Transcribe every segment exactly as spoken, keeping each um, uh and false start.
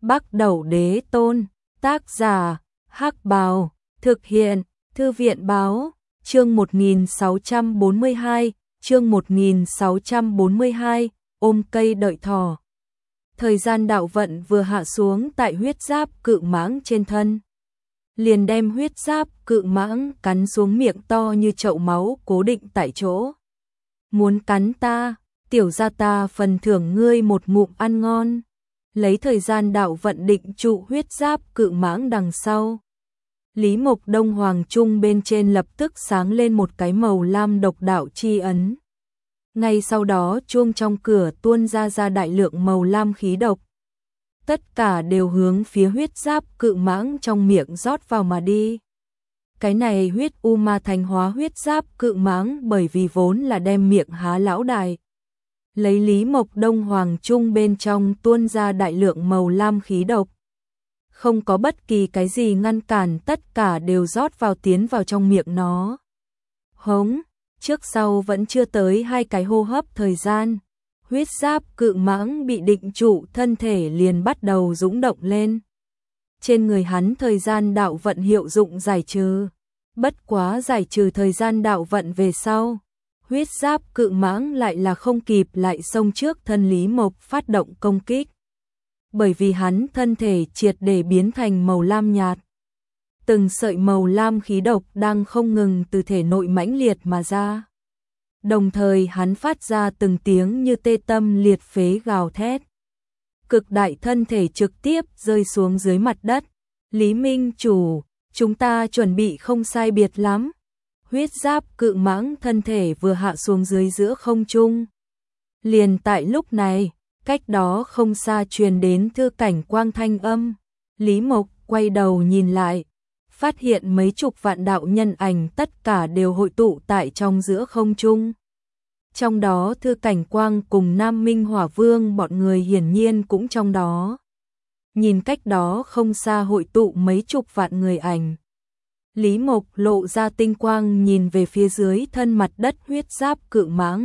Bắc Đẩu Đế Tôn, tác giả, Hắc Bào, thực hiện, Thư viện báo, chương một nghìn sáu trăm bốn mươi hai, chương một nghìn sáu trăm bốn mươi hai, ôm cây đợi thỏ. Thời gian đạo vận vừa hạ xuống tại huyết giáp cự mãng trên thân, liền đem huyết giáp cự mãng cắn xuống miệng to như chậu máu cố định tại chỗ. Muốn cắn ta, tiểu gia ta phần thưởng ngươi một ngụm ăn ngon. Lấy thời gian đạo vận định trụ huyết giáp cự mãng đằng sau. Lý Mộc Đông Hoàng Trung bên trên lập tức sáng lên một cái màu lam độc đạo chi ấn. Ngay sau đó chuông trong cửa tuôn ra ra đại lượng màu lam khí độc. Tất cả đều hướng phía huyết giáp cự mãng trong miệng rót vào mà đi. Cái này huyết u ma thành hóa huyết giáp cự mãng bởi vì vốn là đem miệng há lão đại. Lấy Lý Mộc Đông Hoàng Trung bên trong tuôn ra đại lượng màu lam khí độc. Không có bất kỳ cái gì ngăn cản, tất cả đều rót vào tiến vào trong miệng nó. Hống, trước sau vẫn chưa tới hai cái hô hấp thời gian. Huyết giáp cự mãng bị định trụ thân thể liền bắt đầu dũng động lên. Trên người hắn thời gian đạo vận hiệu dụng giải trừ. Bất quá giải trừ thời gian đạo vận về sau. Huyết giáp cự mãng lại là không kịp lại xông trước thân Lý Mộc phát động công kích. Bởi vì hắn thân thể triệt để biến thành màu lam nhạt. Từng sợi màu lam khí độc đang không ngừng từ thể nội mãnh liệt mà ra. Đồng thời hắn phát ra từng tiếng như tê tâm liệt phế gào thét. Cực đại thân thể trực tiếp rơi xuống dưới mặt đất. Lý Minh Chủ, chúng ta chuẩn bị không sai biệt lắm. Huyết giáp cự mãng thân thể vừa hạ xuống dưới giữa không trung. Liền tại lúc này, cách đó không xa truyền đến thư cảnh quang thanh âm. Lý Mộc quay đầu nhìn lại, phát hiện mấy chục vạn đạo nhân ảnh tất cả đều hội tụ tại trong giữa không trung. Trong đó thư cảnh quang cùng Nam Minh Hỏa Vương bọn người hiển nhiên cũng trong đó. Nhìn cách đó không xa hội tụ mấy chục vạn người ảnh. Lý Mộc lộ ra tinh quang nhìn về phía dưới thân mặt đất huyết giáp cự mãng.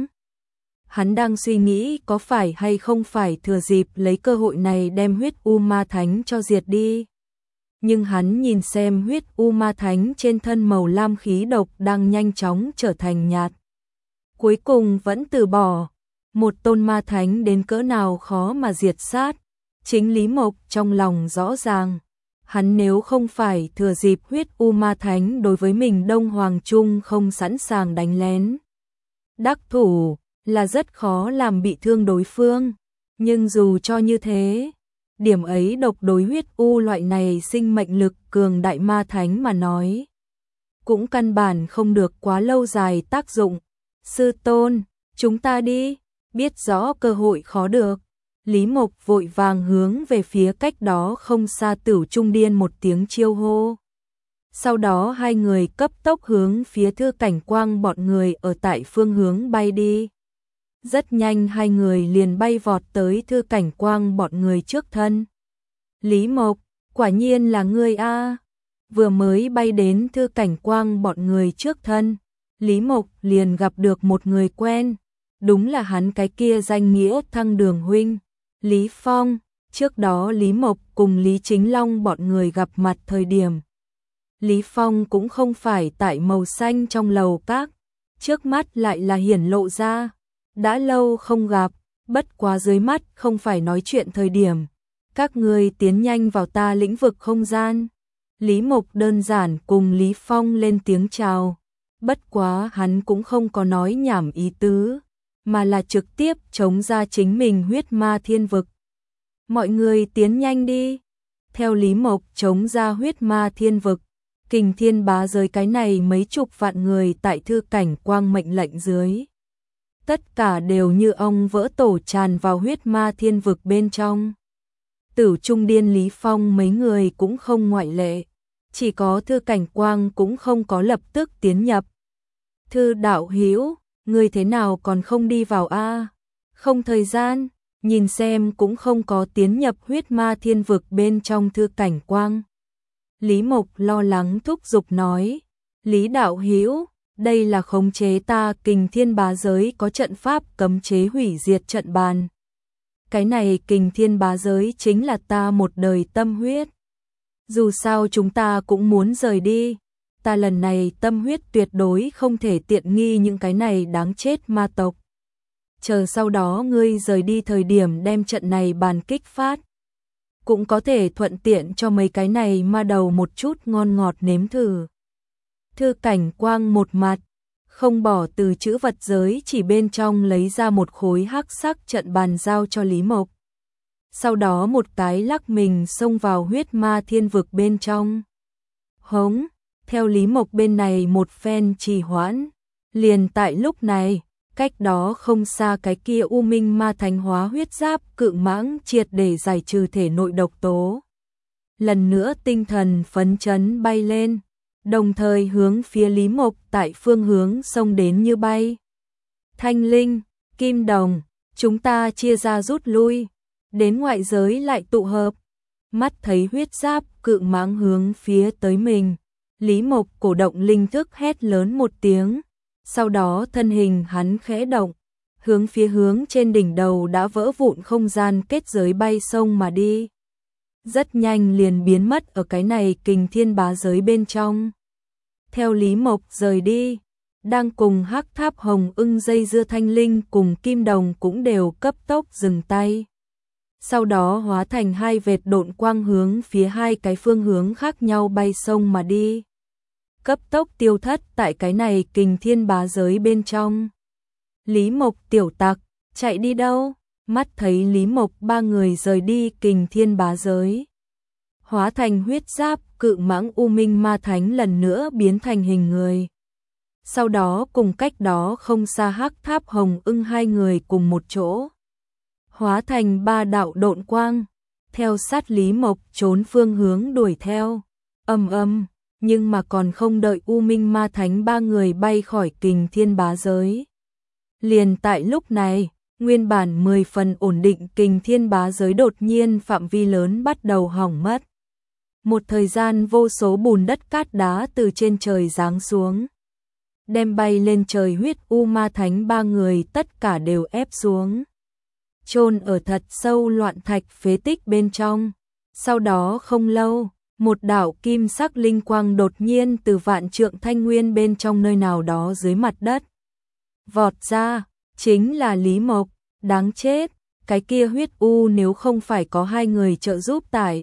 Hắn đang suy nghĩ có phải hay không phải thừa dịp lấy cơ hội này đem huyết u ma thánh cho diệt đi. Nhưng hắn nhìn xem huyết u ma thánh trên thân màu lam khí độc đang nhanh chóng trở thành nhạt. Cuối cùng vẫn từ bỏ. Một tôn ma thánh đến cỡ nào khó mà diệt sát. Chính Lý Mộc trong lòng rõ ràng. Hắn nếu không phải thừa dịp huyết u ma thánh đối với mình Đông Hoàng Trung không sẵn sàng đánh lén. Đắc thủ là rất khó làm bị thương đối phương. Nhưng dù cho như thế, điểm ấy độc đối huyết u loại này sinh mệnh lực cường đại ma thánh mà nói. Cũng căn bản không được quá lâu dài tác dụng. Sư tôn, chúng ta đi, biết rõ cơ hội khó được. Lý Mộc vội vàng hướng về phía cách đó không xa Tửu Trung Điên một tiếng chiêu hô. Sau đó hai người cấp tốc hướng phía thư cảnh quang bọn người ở tại phương hướng bay đi. Rất nhanh hai người liền bay vọt tới thư cảnh quang bọn người trước thân. Lý Mộc, quả nhiên là ngươi a. Vừa mới bay đến thư cảnh quang bọn người trước thân. Lý Mộc liền gặp được một người quen. Đúng là hắn cái kia danh nghĩa Thăng Đường huynh. Lý Phong, trước đó Lý Mộc cùng Lý Chính Long bọn người gặp mặt thời điểm. Lý Phong cũng không phải tại màu xanh trong lầu các, trước mắt lại là hiển lộ ra. Đã lâu không gặp, bất quá dưới mắt không phải nói chuyện thời điểm. Các ngươi tiến nhanh vào ta lĩnh vực không gian. Lý Mộc đơn giản cùng Lý Phong lên tiếng chào. Bất quá hắn cũng không có nói nhảm ý tứ, mà là trực tiếp chống ra chính mình huyết ma thiên vực. Mọi người tiến nhanh đi. Theo Lý Mộc chống ra huyết ma thiên vực, kình thiên bá giới cái này mấy chục vạn người tại thư cảnh quang mệnh lệnh dưới. Tất cả đều như ong vỡ tổ tràn vào huyết ma thiên vực bên trong. Tửu Trung Điên Lý Phong mấy người cũng không ngoại lệ. Chỉ có thư cảnh quang cũng không có lập tức tiến nhập. Thư đạo hữu, người thế nào còn không đi vào a? Không thời gian, nhìn xem cũng không có tiến nhập huyết ma thiên vực bên trong thư cảnh quang. Lý Mộc lo lắng thúc giục nói. Lý đạo hữu, đây là khống chế ta kình thiên bá giới có trận pháp cấm chế hủy diệt trận bàn. cái này Kình Thiên bá giới chính là ta một đời tâm huyết. Dù sao chúng ta cũng muốn rời đi, ta lần này tâm huyết tuyệt đối không thể tiện nghi những cái này đáng chết ma tộc. Chờ sau đó ngươi rời đi thời điểm đem trận này bàn kích phát, cũng có thể thuận tiện cho mấy cái này ma đầu một chút ngon ngọt nếm thử. Thư Cảnh Quang một mặt không bỏ từ chữ vật giới chỉ bên trong lấy ra một khối hắc sắc trận bàn giao cho Lý Mộc. Sau đó một cái lắc mình xông vào huyết ma thiên vực bên trong. Hống, theo Lý Mộc bên này một phen trì hoãn, liền tại lúc này, cách đó không xa cái kia U Minh ma thánh hóa huyết giáp cự mãng triệt để giải trừ thể nội độc tố. Lần nữa tinh thần phấn chấn bay lên, đồng thời hướng phía Lý Mộc tại phương hướng xông đến như bay. Thanh Linh, Kim Đồng, chúng ta chia ra rút lui, đến ngoại giới lại tụ hợp. Mắt thấy huyết giáp cự mãng hướng phía tới mình, Lý Mộc cổ động linh thức hét lớn một tiếng, sau đó thân hình hắn khẽ động, hướng phía hướng trên đỉnh đầu đã vỡ vụn không gian kết giới bay sông mà đi. Rất nhanh liền biến mất ở cái này Kình Thiên bá giới bên trong. Theo Lý Mộc rời đi, đang cùng Hắc Tháp Hồng Ưng dây dưa Thanh Linh cùng Kim Đồng cũng đều cấp tốc dừng tay. Sau đó hóa thành hai vệt độn quang hướng phía hai cái phương hướng khác nhau bay sông mà đi. Cấp tốc tiêu thất tại cái này Kình Thiên bá giới bên trong. Lý Mộc tiểu tặc, chạy đi đâu? Mắt thấy Lý Mộc ba người rời đi Kình Thiên bá giới. Hóa thành huyết giáp, cự mãng U Minh ma thánh lần nữa biến thành hình người. Sau đó cùng cách đó không xa Hắc Tháp Hồng Ưng hai người cùng một chỗ. Hóa thành ba đạo độn quang, theo sát Lý Mộc trốn phương hướng đuổi theo. Ầm ầm, nhưng mà còn không đợi U Minh ma thánh ba người bay khỏi Kình Thiên bá giới. Liền tại lúc này, nguyên bản mười phần ổn định Kình Thiên bá giới đột nhiên phạm vi lớn bắt đầu hỏng mất. Một thời gian vô số bùn đất cát đá từ trên trời giáng xuống, đem bay lên trời huyết u ma thánh ba người tất cả đều ép xuống, chôn ở thật sâu loạn thạch phế tích bên trong. Sau đó không lâu, một đạo kim sắc linh quang đột nhiên từ vạn trượng thanh nguyên bên trong nơi nào đó dưới mặt đất vọt ra, chính là Lý Mộc. Đáng chết, cái kia huyết u nếu không phải có hai người trợ giúp tại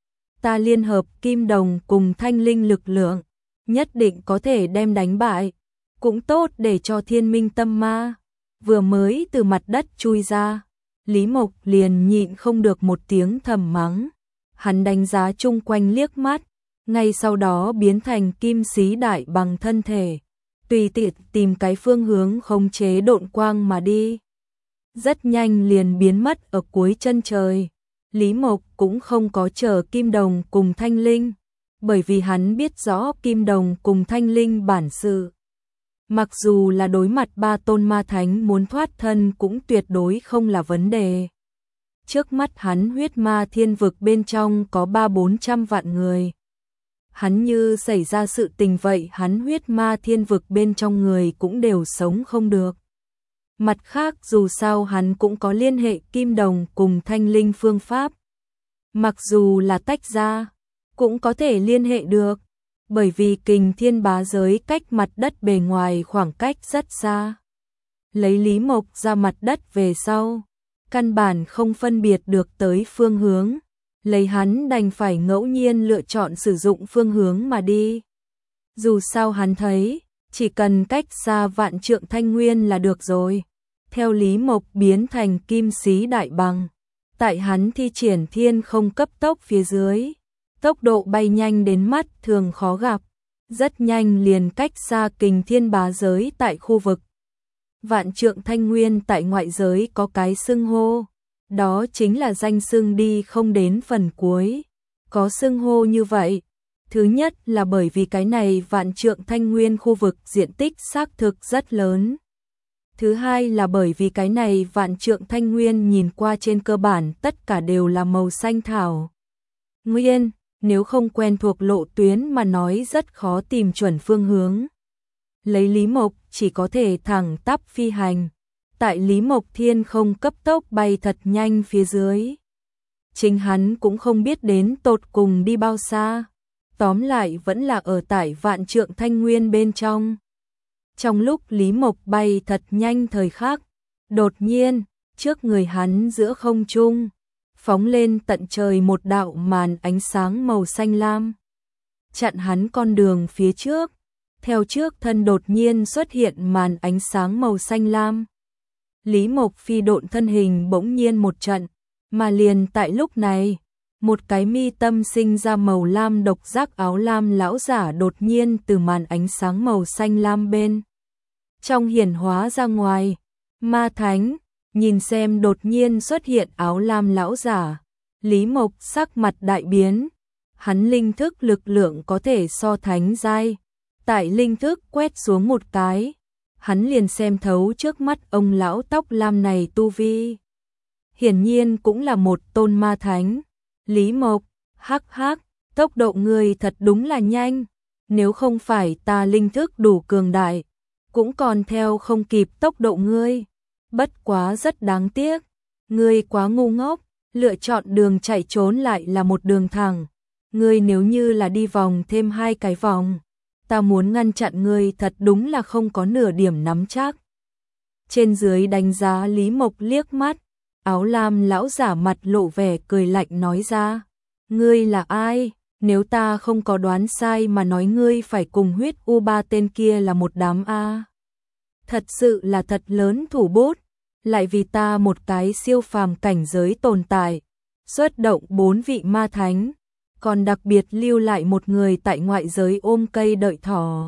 ta liên hợp Kim Đồng cùng Thanh Linh lực lượng, nhất định có thể đem đánh bại. Cũng tốt để cho Thiên Minh tâm ma vừa mới từ mặt đất chui ra, Lý Mộc liền nhịn không được một tiếng thầm mắng. Hắn đánh giá chung quanh liếc mắt, ngay sau đó biến thành kim sĩ đại bằng thân thể, tùy tiện tìm cái phương hướng khống chế độn quang mà đi. Rất nhanh liền biến mất ở cuối chân trời. Lý Mộc cũng không có chờ Kim Đồng cùng Thanh Linh, bởi vì hắn biết rõ Kim Đồng cùng Thanh Linh bản sự. Mặc dù là đối mặt ba tôn ma thánh muốn thoát thân cũng tuyệt đối không là vấn đề. Trước mắt hắn huyết ma thiên vực bên trong có ba bốn trăm vạn người. Hắn như xảy ra sự tình vậy hắn huyết ma thiên vực bên trong người cũng đều sống không được. Mặt khác dù sao hắn cũng có liên hệ Kim Đồng cùng Thanh Linh phương pháp. Mặc dù là tách ra, cũng có thể liên hệ được, bởi vì Kình Thiên bá giới cách mặt đất bề ngoài khoảng cách rất xa. Lấy Lý Mộc ra mặt đất về sau, căn bản không phân biệt được tới phương hướng, lấy hắn đành phải ngẫu nhiên lựa chọn sử dụng phương hướng mà đi. Dù sao hắn thấy, chỉ cần cách xa vạn trượng thanh nguyên là được rồi. Theo Lý Mộc biến thành kim sĩ đại bằng, tại hắn thi triển thiên không cấp tốc phía dưới, tốc độ bay nhanh đến mắt thường khó gặp, rất nhanh liền cách xa Kình Thiên bá giới tại khu vực. Vạn trượng thanh nguyên tại ngoại giới có cái xưng hô, đó chính là danh xưng đi không đến phần cuối. Có xưng hô như vậy, thứ nhất là bởi vì cái này vạn trượng thanh nguyên khu vực diện tích xác thực rất lớn. Thứ hai là bởi vì cái này vạn trượng thanh nguyên nhìn qua trên cơ bản tất cả đều là màu xanh thảo nguyên, nếu không quen thuộc lộ tuyến mà nói rất khó tìm chuẩn phương hướng. Lấy Lý Mộc chỉ có thể thẳng tắp phi hành, tại Lý Mộc Thiên không cấp tốc bay thật nhanh phía dưới. Chính hắn cũng không biết đến tột cùng đi bao xa, tóm lại vẫn là ở tại vạn trượng thanh nguyên bên trong. Trong lúc Lý Mộc bay thật nhanh thời khắc, đột nhiên, trước người hắn giữa không trung, phóng lên tận trời một đạo màn ánh sáng màu xanh lam, chặn hắn con đường phía trước. Theo trước thân đột nhiên xuất hiện màn ánh sáng màu xanh lam. Lý Mộc phi độn thân hình bỗng nhiên một trận, mà liền tại lúc này, một cái mi tâm sinh ra màu lam độc giác áo lam lão giả đột nhiên từ màn ánh sáng màu xanh lam bên trong hiển hóa ra ngoài. Ma Thánh, nhìn xem đột nhiên xuất hiện áo lam lão giả, Lý Mộc sắc mặt đại biến, hắn linh thức lực lượng có thể so thánh giai, tại linh thức quét xuống một cái, hắn liền xem thấu trước mắt ông lão tóc lam này tu vi. Hiển nhiên cũng là một tôn ma thánh. Lý Mộc, hắc hắc, tốc độ người thật đúng là nhanh, nếu không phải ta linh thức đủ cường đại, cũng còn theo không kịp tốc độ ngươi. Bất quá rất đáng tiếc, ngươi quá ngu ngốc, lựa chọn đường chạy trốn lại là một đường thẳng. Ngươi nếu như là đi vòng thêm hai cái vòng, ta muốn ngăn chặn ngươi thật đúng là không có nửa điểm nắm chắc. Trên dưới đánh giá Lý Mộc liếc mắt, áo lam lão giả mặt lộ vẻ cười lạnh nói ra, ngươi là ai? Nếu ta không có đoán sai mà nói ngươi phải cùng huyết u ba tên kia là một đám A. Thật sự là thật lớn thủ bút, lại vì ta một cái siêu phàm cảnh giới tồn tại, xuất động bốn vị ma thánh, còn đặc biệt lưu lại một người tại ngoại giới ôm cây đợi thỏ.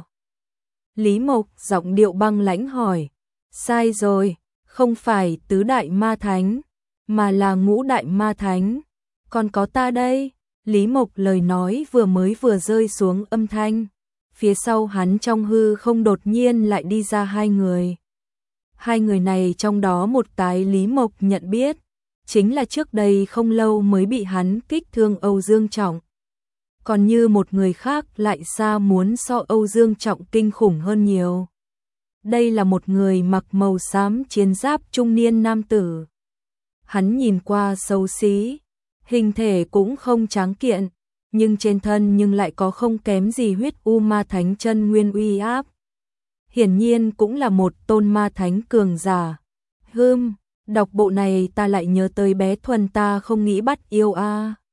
Lý Mộc giọng điệu băng lãnh hỏi, sai rồi, không phải tứ đại ma thánh, mà là ngũ đại ma thánh, còn có ta đây. Lý Mộc lời nói vừa mới vừa rơi xuống âm thanh, phía sau hắn trong hư không đột nhiên lại đi ra hai người. Hai người này trong đó một cái Lý Mộc nhận biết, chính là trước đây không lâu mới bị hắn kích thương Âu Dương Trọng. Còn như một người khác lại xa muốn so Âu Dương Trọng kinh khủng hơn nhiều. Đây là một người mặc màu xám chiến giáp trung niên nam tử. Hắn nhìn qua xấu xí, hình thể cũng không tráng kiện, nhưng trên thân nhưng lại có không kém gì huyết u ma thánh chân nguyên uy áp. Hiển nhiên cũng là một tôn ma thánh cường giả. Hừm, đọc bộ này ta lại nhớ tới bé Thuần ta không nghĩ bắt yêu a.